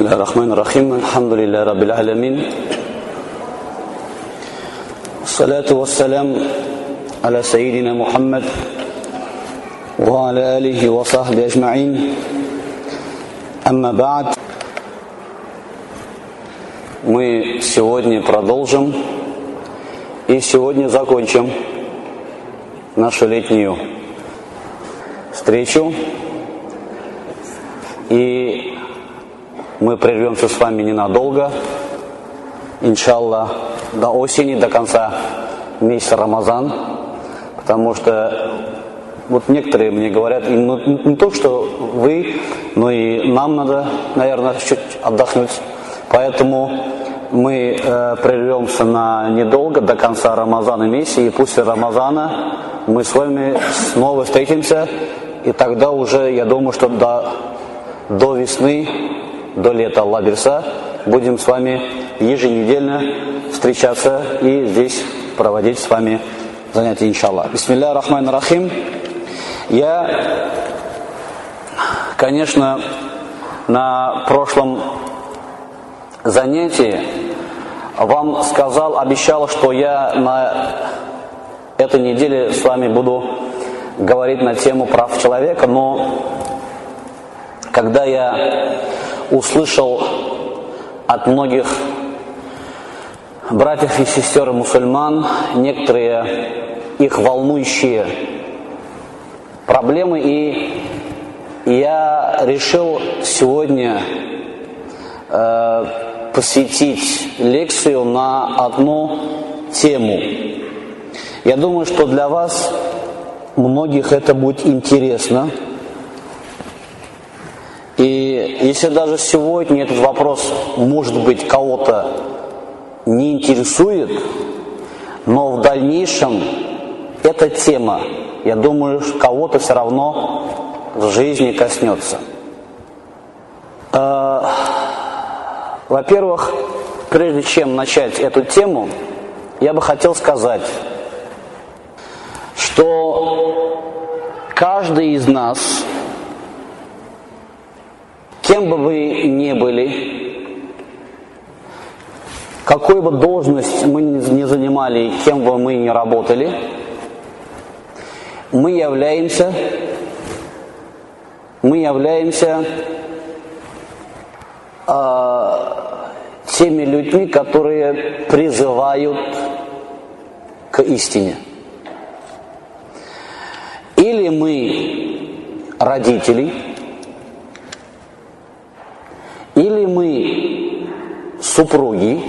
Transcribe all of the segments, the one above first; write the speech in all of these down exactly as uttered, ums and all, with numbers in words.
Бисмиллахи рахмани рахим. Алхамдулиллахи раббил алямин. Салату вассалям аля сайидина Мухаммад ва аля алихи ва сахби аджмаин. Амма ба'д. Мы сегодня продолжим и сегодня закончим нашу летнюю встречу. И мы прервемся с вами ненадолго, иншаллах, до осени, до конца месяца Рамазан, потому что вот некоторые мне говорят, и ну, не только что вы, но и нам надо, наверное, чуть отдохнуть, поэтому мы э, прервемся на недолго, до конца Рамазана месяца, и после Рамазана мы с вами снова встретимся, и тогда уже, я думаю, что до, до весны, до лета Аллах берса, будем с вами еженедельно встречаться и здесь проводить с вами занятия, иншаллах. Бисмиллахи рахмани рахим. Я, конечно, на прошлом занятии вам сказал, обещал, что я на этой неделе с вами буду говорить на тему прав человека, но когда я услышал от многих братьев и сестер мусульман некоторые их волнующие проблемы, и я решил сегодня э, посвятить лекцию на одну тему. Я думаю, что для вас многих это будет интересно. И если даже сегодня этот вопрос, может быть, кого-то не интересует, но в дальнейшем эта тема, я думаю, кого-то все равно в жизни коснется. Э, во-первых, прежде чем начать эту тему, я бы хотел сказать, что каждый из нас, кем бы вы ни были, какой бы должность мы ни занимали, кем бы мы ни работали, мы являемся, мы являемся э, теми людьми, которые призывают к истине. Или мы родители, или мы супруги,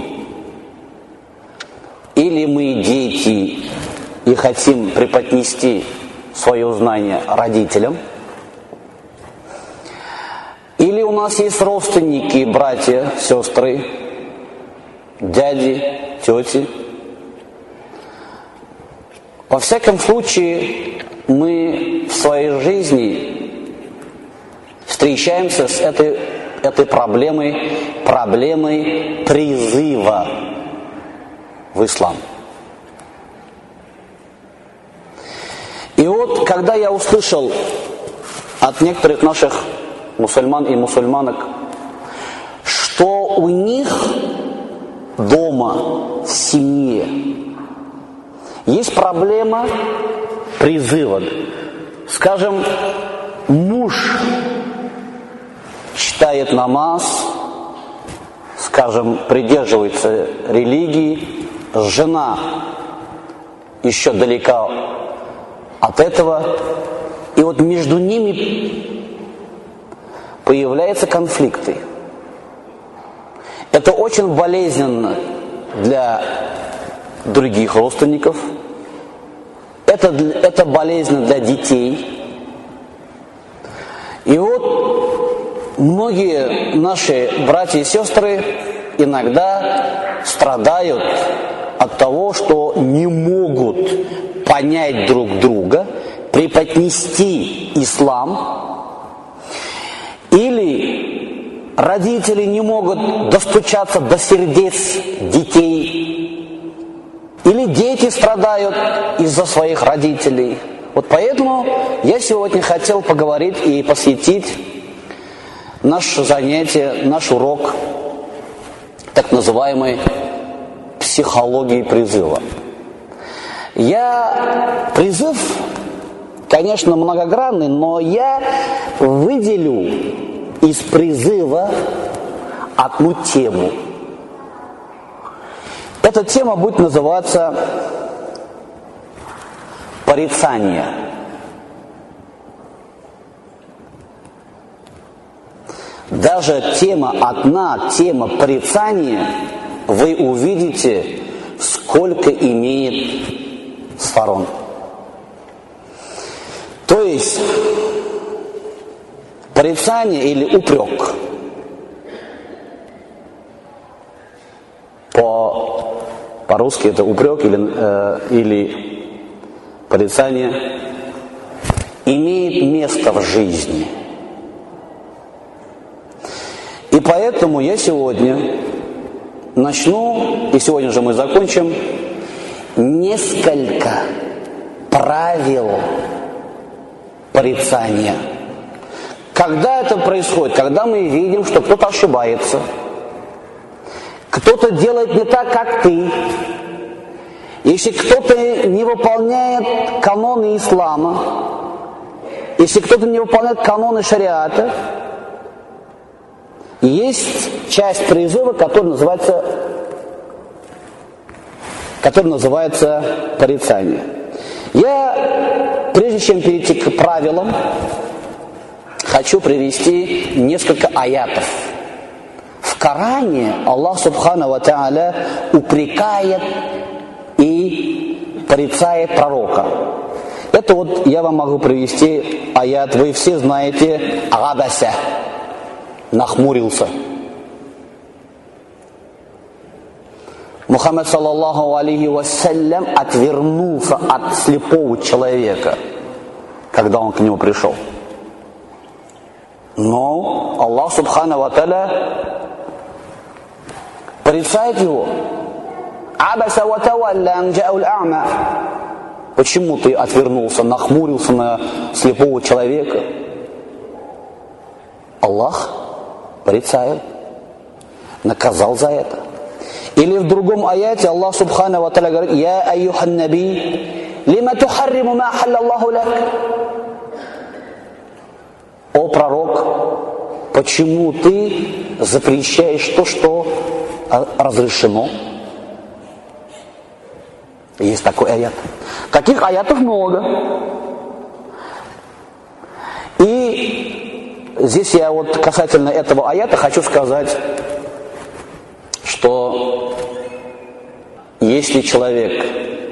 или мы дети и хотим преподнести свое знание родителям, или у нас есть родственники, братья, сестры, дяди, тети. Во всяком случае, мы в своей жизни встречаемся с этой этой проблемой, проблемой призыва в ислам. И вот, когда я услышал от некоторых наших мусульман и мусульманок, что у них дома, в семье есть проблема призыва. Скажем, муж читает намаз, скажем, придерживается религии, жена еще далека от этого, и вот между ними появляются конфликты. Это очень болезненно для других родственников, это, это болезненно для детей. И вот многие наши братья и сестры иногда страдают от того, что не могут понять друг друга, преподнести ислам, или родители не могут достучаться до сердец детей, или дети страдают из-за своих родителей. Вот поэтому я сегодня хотел поговорить и посвятить наше занятие, наш урок так называемой психологии призыва. Я призыв, конечно, многогранный, но я выделю из призыва одну тему. Эта тема будет называться порицание. Даже тема, одна тема порицания, вы увидите, сколько имеет сторон. То есть, порицание или упрек по, по-русски это упрек или, э, или порицание имеет место в жизни. И поэтому я сегодня начну, и сегодня же мы закончим, несколько правил порицания. Когда это происходит? Когда мы видим, что кто-то ошибается, кто-то делает не так, как ты. Если кто-то не выполняет каноны ислама, если кто-то не выполняет каноны шариата, есть часть призыва, которая называется, которая называется порицание. Я, прежде чем перейти к правилам, хочу привести несколько аятов. В Коране Аллах Субхану ва Тааля упрекает и порицает пророка. Это вот я вам могу привести аят, вы все знаете, «Габася», нахмурился. Мухаммад саллаллаху алейхи вассалям отвернулся от слепого человека, когда он к нему пришел. Но Аллах Субхану ва Тааля порицает его. «Абаса ва тавалля ан джа'ул а'ма». Почему ты отвернулся, нахмурился на слепого человека? Аллах порицает, наказал за это. Или в другом аяте Аллах Субхану ва Тааля говорит: «Я айюхан наби, лима тухарриму ма халлаллаху лак». О пророк, почему ты запрещаешь то, что разрешено? Есть такой аят. Таких аятов много. И здесь я вот касательно этого аята хочу сказать, что если человек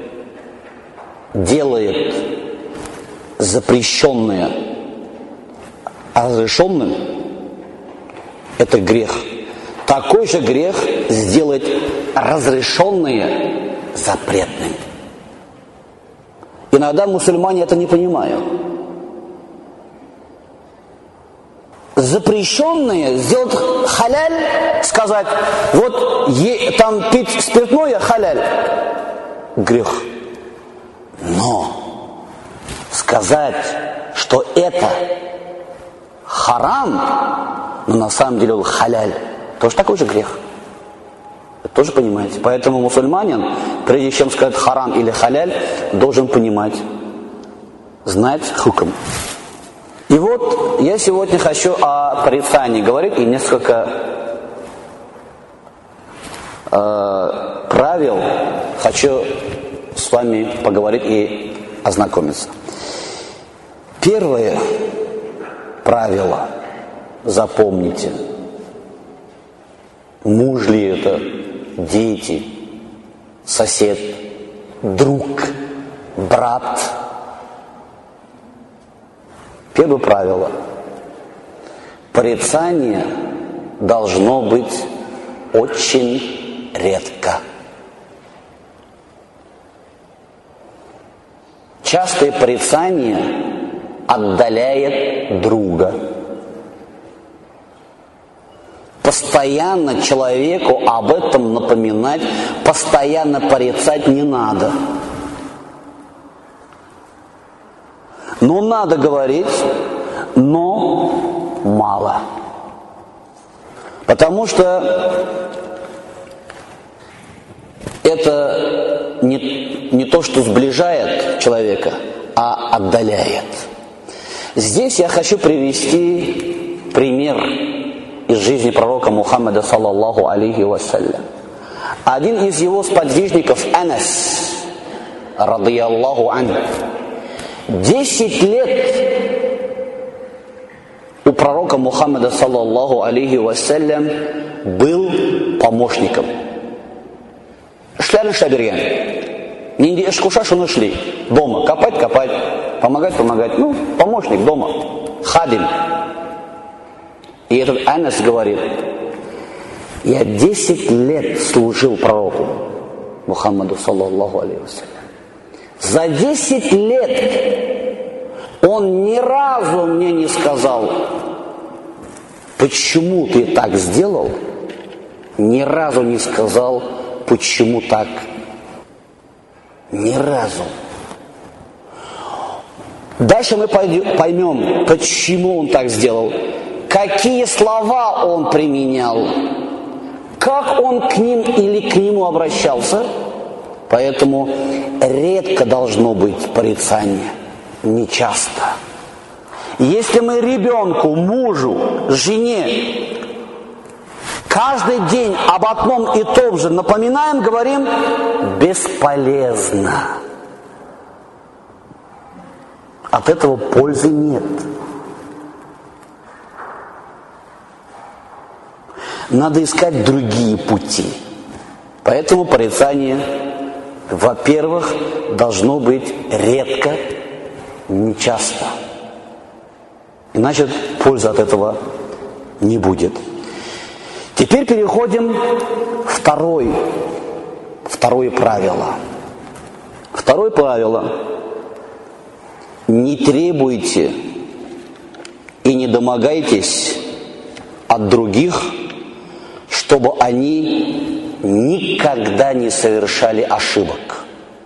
делает запрещенное разрешенным, это грех. Такой же грех сделать разрешенное запретным. Иногда мусульмане это не понимают. Запрещенное сделать халяль, сказать, вот е, там пить спиртное халяль, грех. Но сказать, что это харам, но на самом деле он халяль, тоже такой же грех. Вы тоже понимаете? Поэтому мусульманин, прежде чем сказать харам или халяль, должен понимать, знать хукм. И вот я сегодня хочу о порицании говорить и несколько э, правил хочу с вами поговорить и ознакомиться. Первое правило, запомните, муж ли это, дети, сосед, друг, брат. Первое правило. Порицание должно быть очень редко. Частое порицание отдаляет друга. Постоянно человеку об этом напоминать, постоянно порицать не надо. Но надо говорить, но мало. Потому что это не, не то, что сближает человека, а отдаляет. Здесь я хочу привести пример из жизни пророка Мухаммада, саллаллаху алейхи вассалям. Один из его сподвижников, Анас, радиаллаху анху, десять лет у пророка Мухаммада, саллаллаху алейхи вассалям, был помощником. Шляли шаберген. Нинди эшкуша шуну шли. Дома. Копать, копать. Помогать, помогать. Ну, помощник дома. Хадим. И этот Анас говорит: я десять лет служил пророку Мухаммаду, саллаллаху алейхи вассалям. За десять лет он ни разу мне не сказал: почему ты так сделал? Ни разу не сказал: почему так? Ни разу. Дальше мы поймем, почему он так сделал, какие слова он применял, как он к ним или к нему обращался. Поэтому редко должно быть порицание, не часто. Если мы ребенку, мужу, жене каждый день об одном и том же напоминаем, говорим: бесполезно. От этого пользы нет. Надо искать другие пути. Поэтому порицание, во-первых, должно быть редко, не часто. Иначе пользы от этого не будет. Теперь переходим к второй, второе правило. Второе правило. Не требуйте и не домогайтесь от других, чтобы они никогда не совершали ошибок.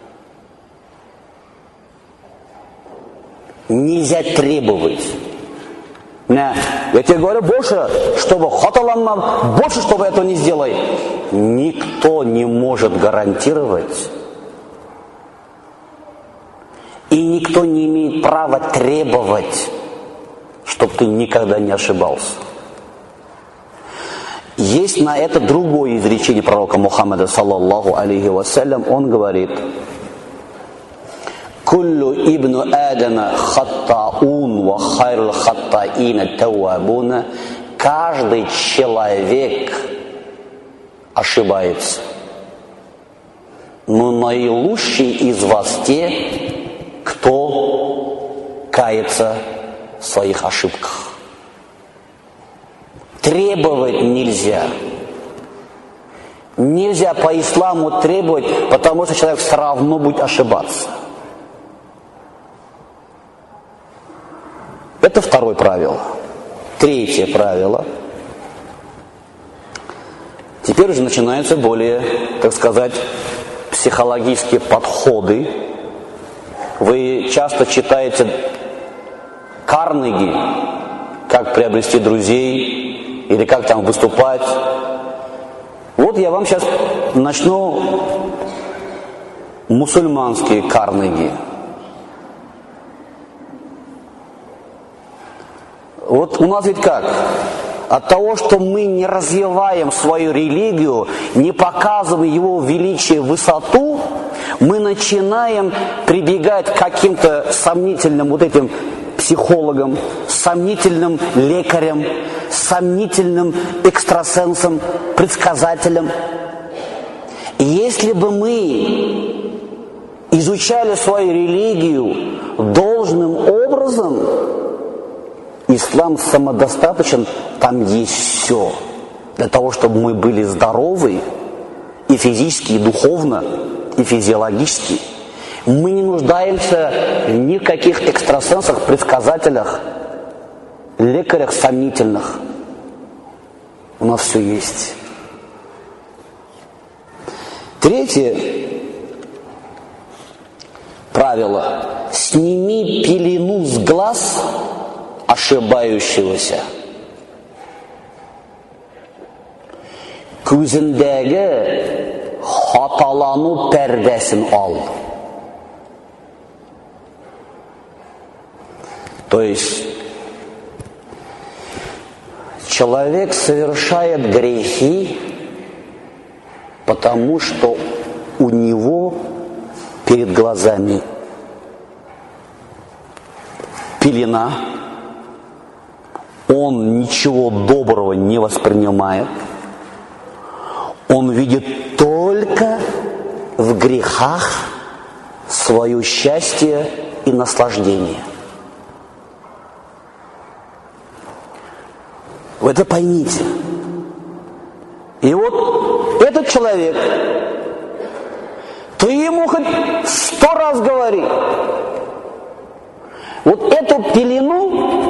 Нельзя требовать. Я тебе говорю больше, чтобы хоталанма, больше, чтобы этого не сделай. Никто не может гарантировать, и никто не имеет права требовать, чтобы ты никогда не ошибался. Есть на это другое изречение пророка Мухаммада, саллаллаху алейхи вассалям. Он говорит: «Куллю ибну Адама хаттаун ва хайрул хаттаина тауабуна». Каждый человек ошибается, но наилучший из вас те, кто кается в своих ошибках. Требовать нельзя. Нельзя по исламу требовать, потому что человек все равно будет ошибаться. Это второе правило. Третье правило. Теперь уже начинаются более, так сказать, психологические подходы. Вы часто читаете Карнеги, как приобрести друзей, или как там выступать. Вот я вам сейчас начну мусульманские Карнеги. Вот у нас ведь как? От того, что мы не развиваем свою религию, не показываем его величие, высоту, мы начинаем прибегать к каким-то сомнительным вот этим психологам, сомнительным лекарям, сомнительным экстрасенсам, предсказателям. И если бы мы изучали свою религию должным образом, ислам самодостаточен, там есть все. Для того, чтобы мы были здоровы и физически, и духовно, и физиологически. Мы не нуждаемся ни в каких экстрасенсах, предсказателях, лекарях сомнительных. У нас все есть. Третье правило. Сними пелену с глаз ошибающегося. күзіндегі хаталану пәрдәсін ал. То есть человек совершает грехи, потому что у него перед глазами пелена, он ничего доброго не воспринимает, он видит только в грехах свое счастье и наслаждение. Вы это поймите. И вот этот человек, ты ему хоть сто раз говори, вот эту пелену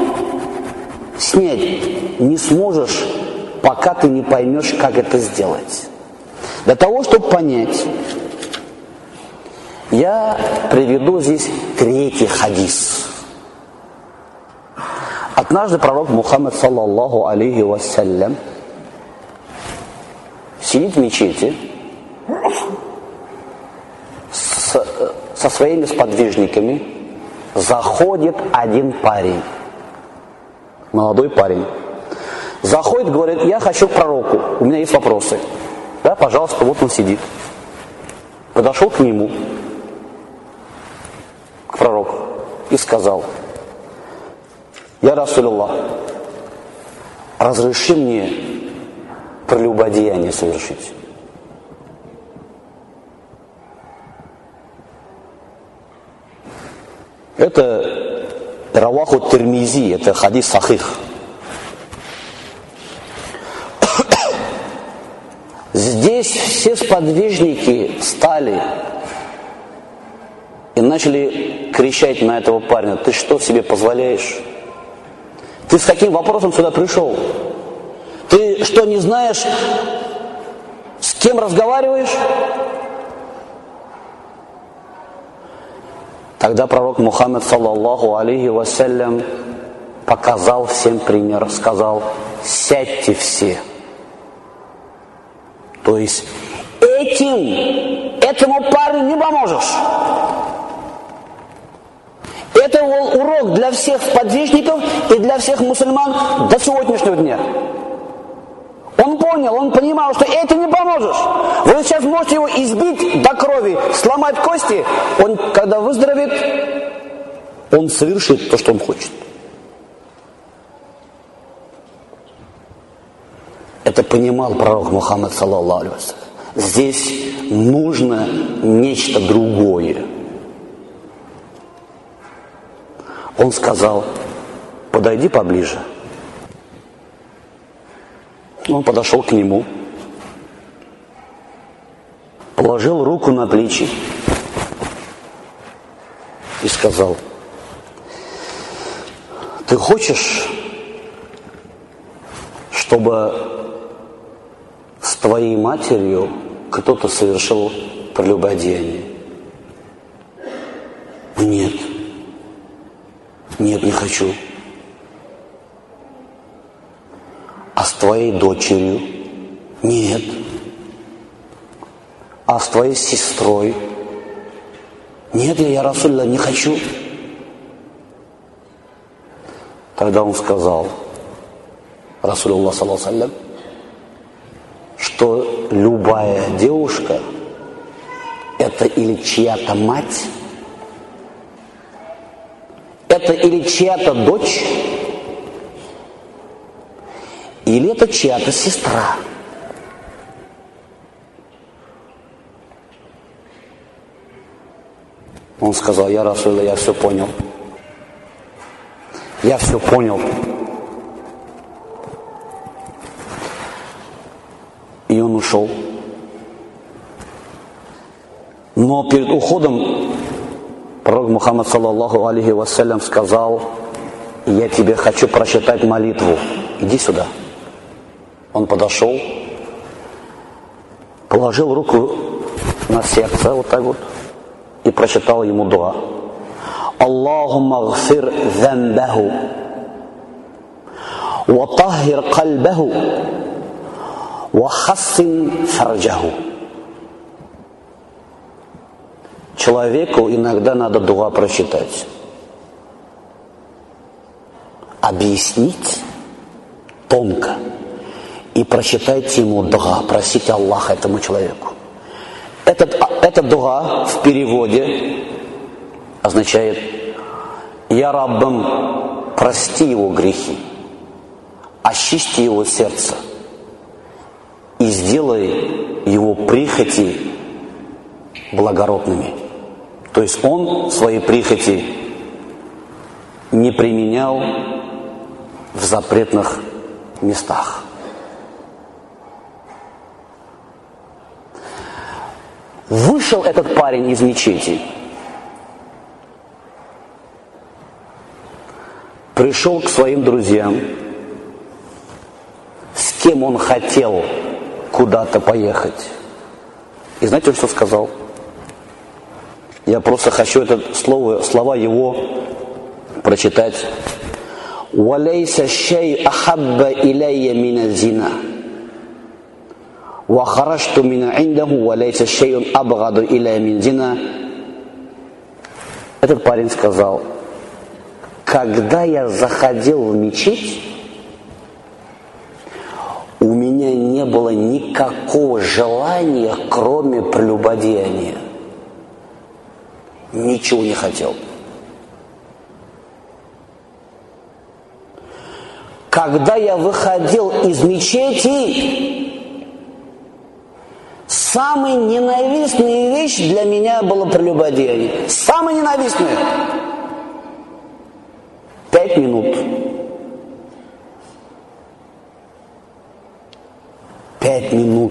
снять не сможешь, пока ты не поймешь, как это сделать. Для того, чтобы понять, я приведу здесь третий хадис. Однажды пророк Мухаммад, саллаллаху алейхи вассалям, сидит в мечети с, со своими сподвижниками, заходит один парень, молодой парень. Заходит, говорит: я хочу к пророку, у меня есть вопросы. Да, пожалуйста, вот он сидит. Подошел к нему, к пророку, и сказал: я Расулуллах, разреши мне прелюбодеяние совершить. Это Раваху Тирмизи, это хадис сахих. Здесь все сподвижники встали и начали кричать на этого парня: ты что себе позволяешь? Ты с каким вопросом сюда пришел? Ты что, не знаешь, с кем разговариваешь? Тогда пророк Мухаммад, саллаллаху алейхи вассалям, показал всем пример, сказал: сядьте все. То есть этим, этому парню не поможешь. Это урок для всех сподвижников и для всех мусульман до сегодняшнего дня. Он понял, он понимал, что этим не поможешь. Вы сейчас можете его избить до крови, сломать кости. Он, когда выздоровеет, он совершит то, что он хочет. Это понимал пророк Мухаммад, саллаллаху алейхи вассалям. Здесь нужно нечто другое. Он сказал: подойди поближе. Он подошел к нему, положил руку на плечи и сказал: ты хочешь, чтобы с твоей матерью кто-то совершил прелюбодеяние? Нет. Нет, не хочу. А с твоей дочерью? Нет. А с твоей сестрой? Нет, я, Расулла, не хочу. Тогда он сказал, Расулуллах, саллаллаху алейхи, что любая девушка — это или чья-то мать, это или чья-то дочь, или это чья-то сестра. Он сказал: я Расулла, я все понял. Я все понял. И он ушел. Но перед уходом пророк Мухаммад, саллаллаху алейхи вассалям, сказал: я тебе хочу прочитать молитву. Иди сюда. Он подошел, положил руку на сердце, вот так вот, и прочитал ему дуа. Аллахумма гфир занбаху, ва таххир кальбаху, «Вахассин фарджаху». Человеку иногда надо дуа прочитать. Объяснить тонко. И прочитайте ему дуа, просите Аллаха этому человеку. Этот, эта дуа в переводе означает: «Я Раббам, прости его грехи, очисти его сердце и сделай его прихоти благородными». То есть он свои прихоти не применял в запретных местах. Вышел этот парень из мечети, пришел к своим друзьям, с кем он хотел куда-то поехать. И знаете, что сказал? Я просто хочу это слово, слова его прочитать. «Валейса шей ахабба иляйя мина зина. Вахарашту мина индаху, валейса шейун абгаду иляйя мин зина». Этот парень сказал: когда я заходил в мечеть, у меня не было никакого желания, кроме прелюбодеяния. Ничего не хотел. Когда я выходил из мечети, самой ненавистной вещь для меня было прелюбодеяние. Самое ненавистное. Пять минут. Пять минут.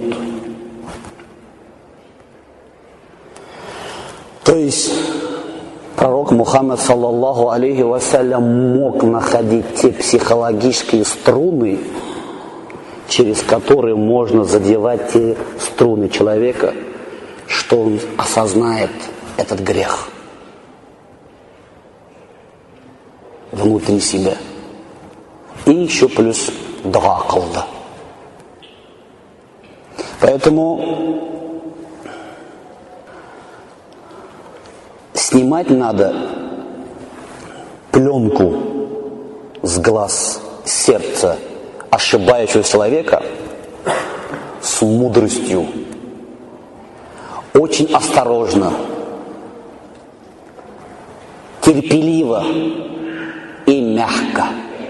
То есть пророк Мухаммад, саллаллаху алейхи вассалям, мог находить те психологические струны, через которые можно задевать те струны человека, что он осознает этот грех внутри себя. И еще плюс два колда. Поэтому снимать надо пленку с глаз, с сердца ошибающегося человека с мудростью, очень осторожно, терпеливо и мягко.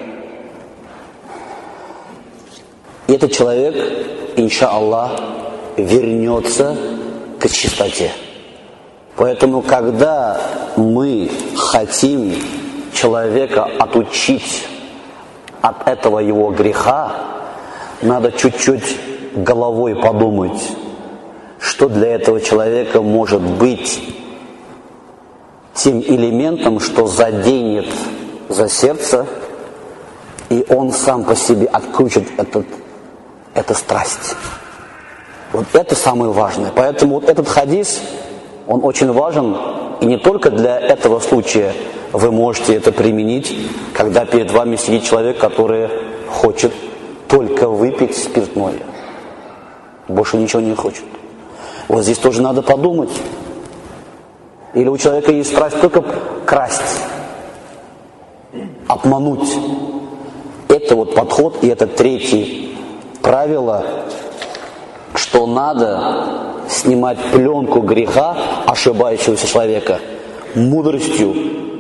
И этот человек, иншаллах, вернется к чистоте. Поэтому, когда мы хотим человека отучить от этого его греха, надо чуть-чуть головой подумать, что для этого человека может быть тем элементом, что заденет за сердце, и он сам по себе отключит этот, эту страсть. Вот это самое важное. Поэтому вот этот хадис, он очень важен, и не только для этого случая вы можете это применить, когда перед вами сидит человек, который хочет только выпить спиртное. Больше ничего не хочет. Вот здесь тоже надо подумать. Или у человека есть страсть только красть, обмануть. Это вот подход, и это третье правило, что надо снимать пленку греха ошибающегося человека мудростью,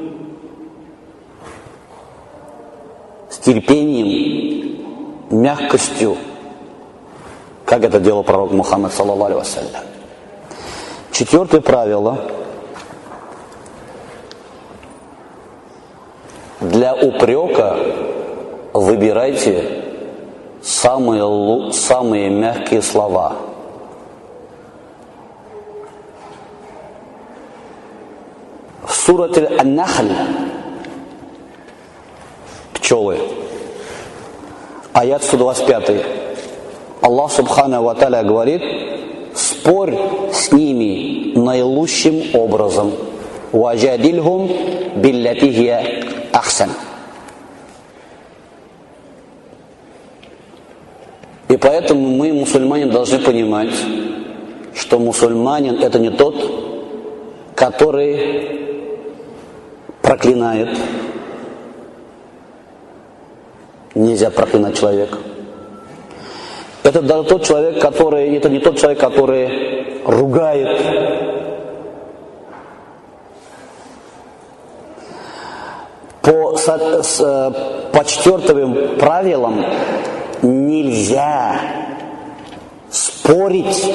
с терпением, мягкостью, как это делал пророк Мухаммад, саллаллаху алейхи вассалям. Четвертое правило. Для упрека выбирайте самые, самые мягкие слова. В сурате Ан-Нахль, пчелы, аят сто двадцать пять, Аллах Субхану ва Тааля говорит: спорь с ними наилучшим образом. Ваджадильхум биллати хия ахсан. И поэтому мы, мусульмане, должны понимать, что мусульманин – это не тот, который проклинает. Нельзя проклинать человека. Это даже тот человек, который, это не тот человек, который ругает. По, с, с, по четвертым правилам нельзя спорить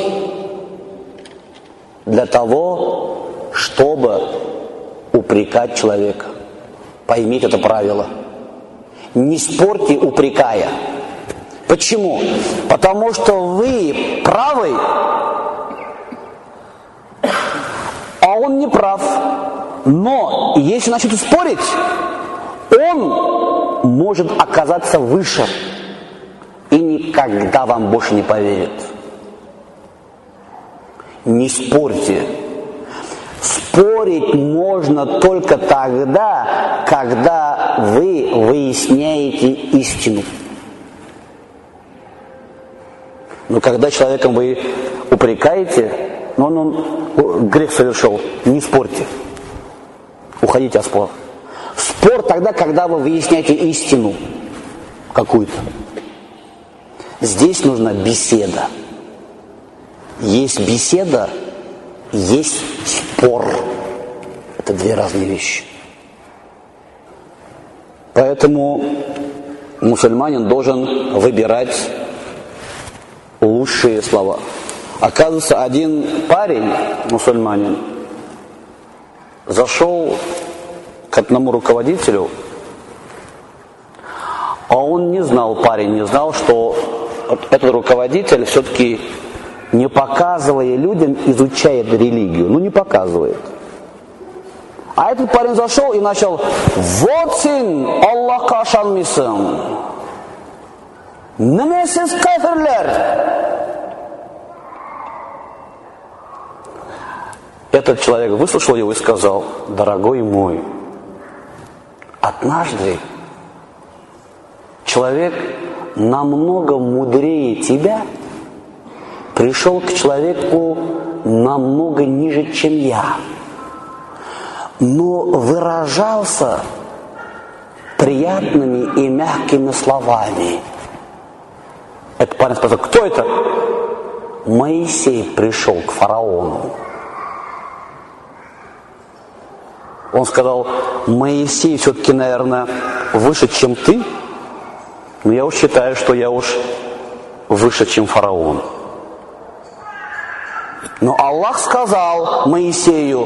для того, чтобы упрекать человека. Поймите это правило. Не спорьте, упрекая. Почему? Потому что вы правы, а он не прав. Но если начнете спорить, он может оказаться выше и никогда вам больше не поверит. Не спорьте. Спорить можно только тогда, когда вы выясняете истину. Но когда человеком вы упрекаете, но он, он грех совершил, не спорьте. Уходите от спора. Спор тогда, когда вы выясняете истину какую-то. Здесь нужна беседа. Есть беседа, есть спор. Это две разные вещи. Поэтому мусульманин должен выбирать лучшие слова. Оказывается, один парень, мусульманин, зашел к одному руководителю, а он не знал, парень не знал, что этот руководитель все-таки, не показывая людям, изучает религию. Ну, не показывает. А этот парень зашел и начал: вот сен Аллахқа ашанмайсың. Неме сіз кафирлер? Этот человек выслушал его и сказал: дорогой мой, однажды человек намного мудрее тебя пришел к человеку намного ниже, чем я, но выражался приятными и мягкими словами. Этот парень спросил: кто это? Моисей пришел к фараону. Он сказал: Моисей все-таки, наверное, выше, чем ты, но я уж считаю, что я уж выше, чем фараон. Но Аллах сказал Моисею: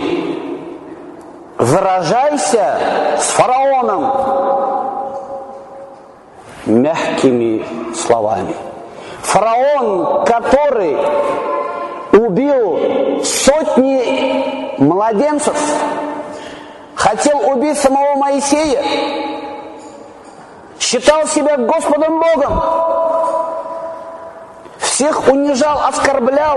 выражайся с фараоном мягкими словами. Фараон, который убил сотни младенцев, хотел убить самого Моисея, считал себя Господом Богом, всех унижал, оскорблял.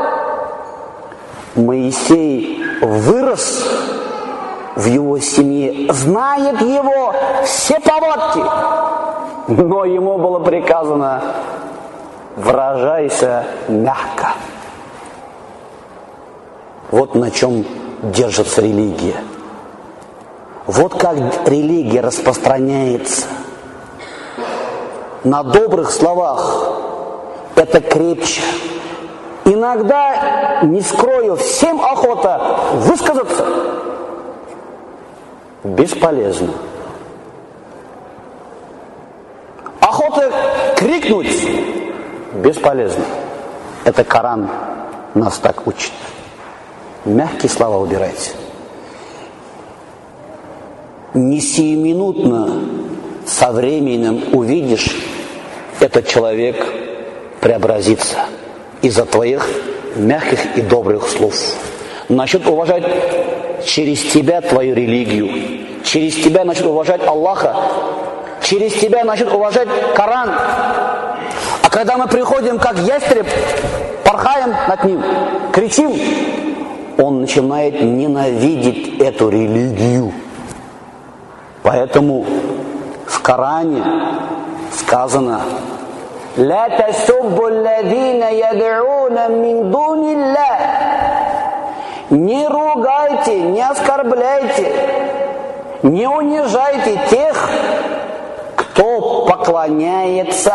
Моисей вырос в его семье, знает его все повадки, но ему было приказано: выражайся мягко. Вот на чем держится религия. Вот как религия распространяется. На добрых словах. Это крепче. Иногда, не скрою, всем охота высказаться. Бесполезно. Охота крикнуть. Бесполезно. Это Коран нас так учит. Мягкие слова убирайте. Не сиюминутно, со временем увидишь, этот человек преобразится из-за твоих мягких и добрых слов. Начнет уважать через тебя твою религию, через тебя начнет уважать Аллаха, через тебя начнет уважать Коран. А когда мы приходим как ястреб, порхаем над ним, кричим, он начинает ненавидеть эту религию. Поэтому в Коране сказано: لا تسبوا الذين يدعون من دون الله. Не ругайте, не оскорбляйте, не унижайте тех, кто поклоняется,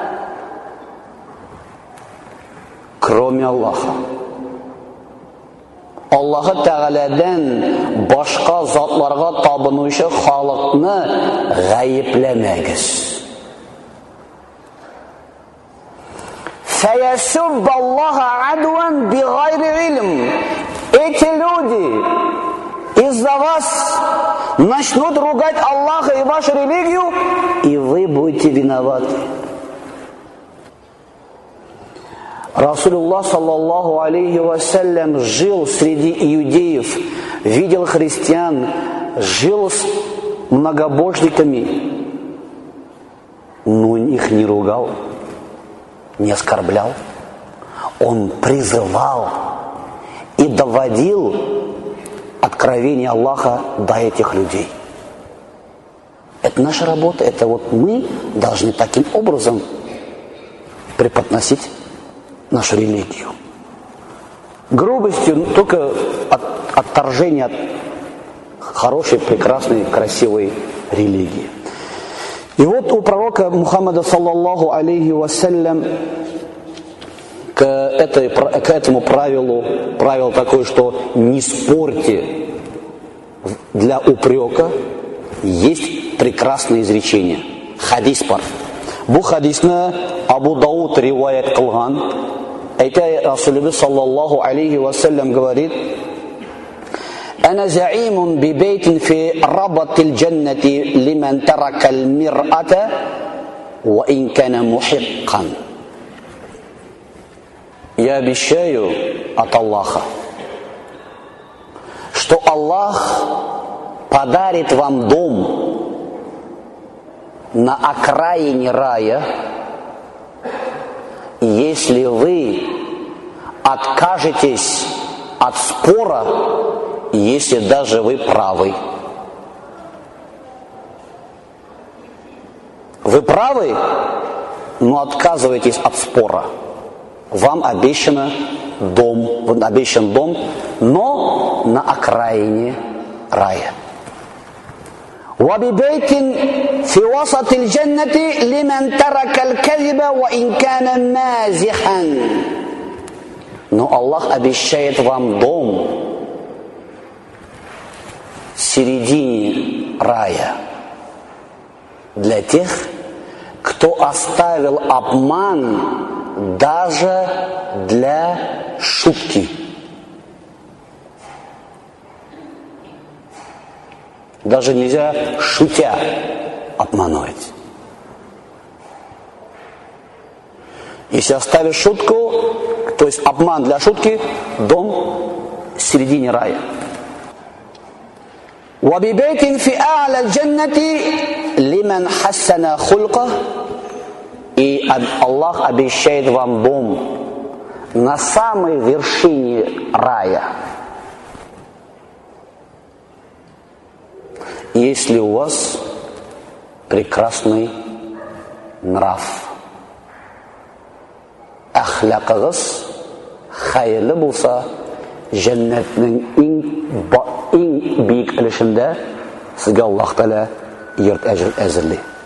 кроме Аллаха. Аллаһы Тәгаләдән башка затларга табынучы халыкны гаепләмәгез. فَيَسُبَّ اللَّهَ عَدْوًا بِغَيْرِ عِلْمٍ. Эти люди из-за вас начнут ругать Аллаха и вашу религию, и вы будете виноваты. Расулуллах саллаллаху алейхи вассалям жил среди иудеев, видел христиан, жил с многобожниками, но их не ругал, не оскорблял. Он призывал и доводил откровение Аллаха до этих людей. Это наша работа, это вот мы должны таким образом преподносить нашу религию. Грубостью только от, отторжение от хорошей, прекрасной, красивой религии. И вот у пророка Мухаммада саллаллаху алейхи вассалям к, этой, к этому правилу, правило такое, что не спорьте для упрека, есть прекрасное изречение. Хадис бар. Бу хадисны Абу Дауд риваят кылган. Әйтә Расулullah саллаллаху алейхи вассалям говорит: «Ана заимун би бейтин фи рабатил джаннати лиман тарака аль-мир'ата ва ин кана мухиккан». Я обещаю от Аллаха, что Аллах подарит вам дом на окраине рая, если вы откажетесь от спора, если даже вы правы. Вы правы, но отказываетесь от спора. Вам обещано дом, вам обещан дом, но на окраине рая. وَبِبَيْتٍ فِي وَسَطِ الْجَنَّةِ لِمَنْ تَرَكَ الْكَذِبَ وَإِنْ كَانَ مَازِحًا. Но Аллах обещает вам дом в середине рая для тех, кто оставил обман даже для шутки. Даже нельзя, шутя, обманывать. Если оставишь шутку, то есть обман для шутки, дом в середине рая. وَبِبَيْتٍ فِي أَعْلَى الْجَنَّةِ لِمَنْ حَسَّنَ خُلْقَهُ. И Аллах обещает вам дом на самой вершине рая, если у вас прекрасный нрав. Ахлякыгыз хайырлы булса, жәннәтнең иң иң бийек өлешендә сезгә Аллаһ Тәгалә йорт әзерли.